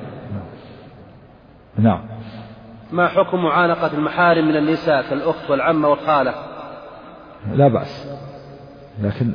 نعم. ما حكم معانقة المحارم من النساء كالأخت والعمة والخالة؟ لا بأس، لكن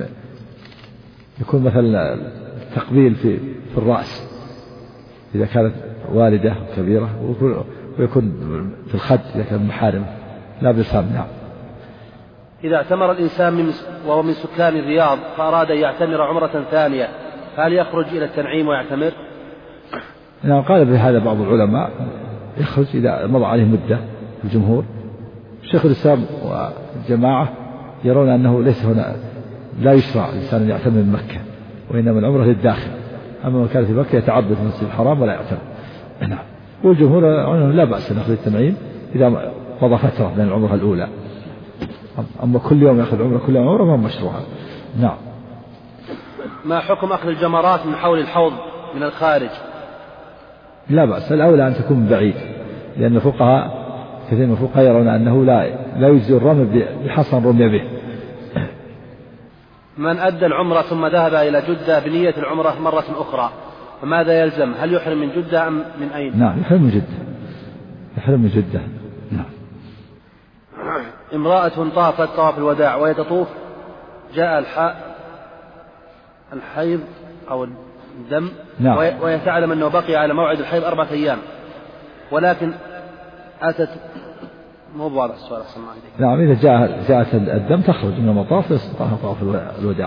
يكون مثلا التقبيل في الرأس إذا كانت والدة كبيرة، ويكون في الخد إذا كان محارم، لا بأسام. نعم. إذا اعتمر الإنسان وهو من سكان الرياض فأراد أن يعتمر عمرة ثانية هل يخرج إلى التنعيم ويعتمر؟ نعم قال بهذا بعض العلماء، يخرج إذا مضى عليه مدة. الجمهور شيخ الإسلام والجماعة يرون أنه ليس هنا لا يشرع الإنسان أن يعتمر من مكة، وإنما العمرة للداخل، أما من كان في مكة يتعبد في المسجد الحرام ولا يعتمر. نعم. والجمهور لا بأس أن يأخذ التنعيم إذا مضى فترة من العمرة الأولى، أما كل يوم يأخذ عمرة كل يوم عمرة فهو مشروع. نعم. ما حكم أخذ الجمرات من حول الحوض من الخارج؟ لا بأس، الأولى أن تكون من بعيد، لأن الفقهاء كثير من الفقهاء يرون أنه لا يجزي الرمي بحصن رمي به. من أدى العمرة ثم ذهب إلى جدة بنية العمرة مرة أخرى فماذا يلزم؟ هل يحرم من جدة أم من أين؟ نعم يحرم من جدة. نعم. امرأة طافت طواف الوداع وهي تطوف جاء الحيض أو الدم. نعم. وهي تعلم أنه بقي على موعد الحيض 4 أيام، ولكن أتت مو بواضح السؤال أحسن ما عندي. نعم إذا جاءت الدم تخرج من المطاف يسقط عنها طواف الوداع.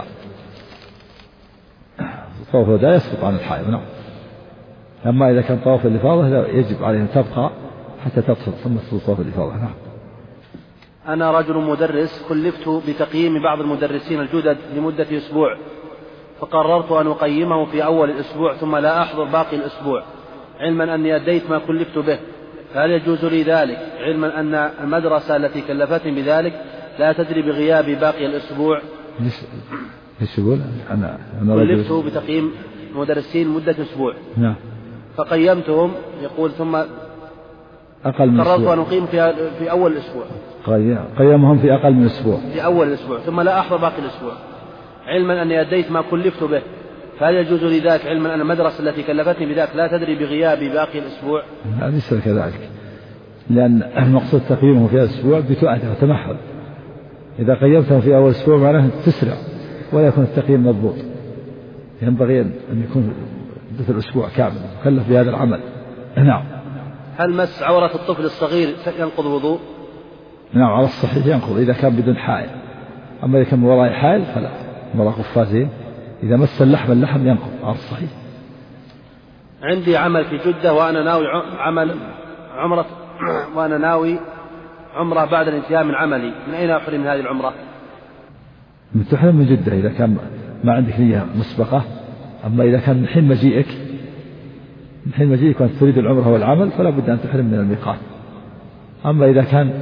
طواف الوداع يسقط عن الحائض. نعم. أما إذا كان طواف الإفاضة يجب عليها أن تبقى حتى تدخل ثم تصل طواف الإفاضة. نعم. أنا رجل مدرس كلفت بتقييم بعض المدرسين الجدد لمدة أسبوع، فقررت أن أقيمه في أول الأسبوع ثم لا أحضر باقي الأسبوع، علما أني أديت ما كلفت به، فهل يجوز لي ذلك علما أن المدرسة التي كلفتني بذلك لا تدري بغيابي باقي الأسبوع؟ ليش يقول؟ أنا كلفت بتقييم مدرسين مدة أسبوع. نعم. فقيمتهم يقول ثم أقل من قررت أن أقيم في أول الأسبوع. قيمهم في أقل من أسبوع. في أول الأسبوع ثم لا أحضر باقي الأسبوع، علما أني أديت ما كلفت به، فهل يجوز لي ذلك علما أن المدرسة التي كلفتني بذلك لا تدري بغيابي باقي الأسبوع؟ لا ليس كذلك، لأن المقصود تقييمه في الأسبوع بتؤدى وتمحل. إذا قيمتهم في أول أسبوع معناه تسرع ولا يكون التقييم مضبوط، ينبغي أن يكون مثل أسبوع كامل مكلف بهذا العمل. نعم. هل مس عورة الطفل الصغير ينقض وضوء؟ نعم على الصحيح ينقض إذا كان بدون حائل، أما إذا كان من وراء حائل فلا، وراء قفازين إذا مس اللحم ينقض على الصحيح. عندي عمل في جدة وأنا ناوي عمرة بعد الانتهاء من عملي، من أين أحرم من هذه العمرة؟ تحرم من جدة إذا كان ما عندك نية مسبقة. أما إذا كان من حين مجيئك وأنت تريد العمرة والعمل فلا بد أن تحرم من الميقات. أما إذا كان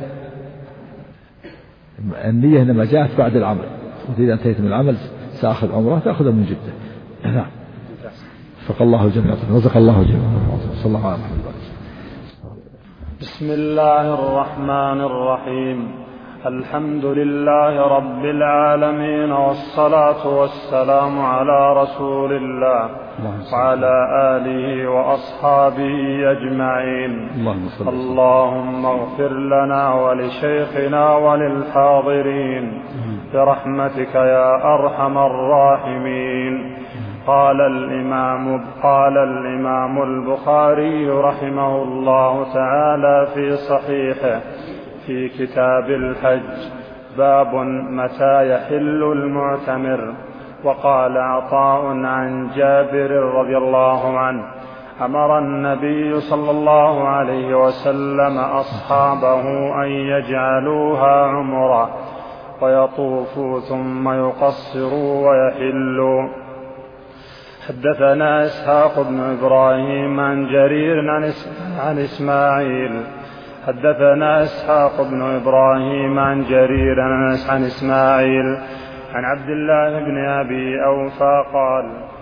النية إنما جاءت بعد العمل، وإذا انتهيت من العمل سأخذ عمرة تأخذها من جدة. نعم. وفق الله الجميع، رزق الله الجميع. صلى الله عليه وسلم. بسم الله الرحمن الرحيم. الحمد لله رب العالمين، والصلاة والسلام على رسول الله وعلى آله وأصحابه أجمعين. اللهم اغفر لنا ولشيخنا وللحاضرين برحمتك يا أرحم الراحمين. قال الإمام البخاري رحمه الله تعالى في صحيحه في كتاب الحج: باب متى يحل المعتمر. وقال عطاء عن جابر رضي الله عنه: أمر النبي صلى الله عليه وسلم أصحابه أن يجعلوها عمرة ويطوفوا ثم يقصروا ويحلوا. حدثنا إسحاق بن إبراهيم عن جرير عن إسماعيل. حدثنا إسحاق بن إبراهيم عن جرير عن إسماعيل عن عبد الله بن أبي أوفى قال: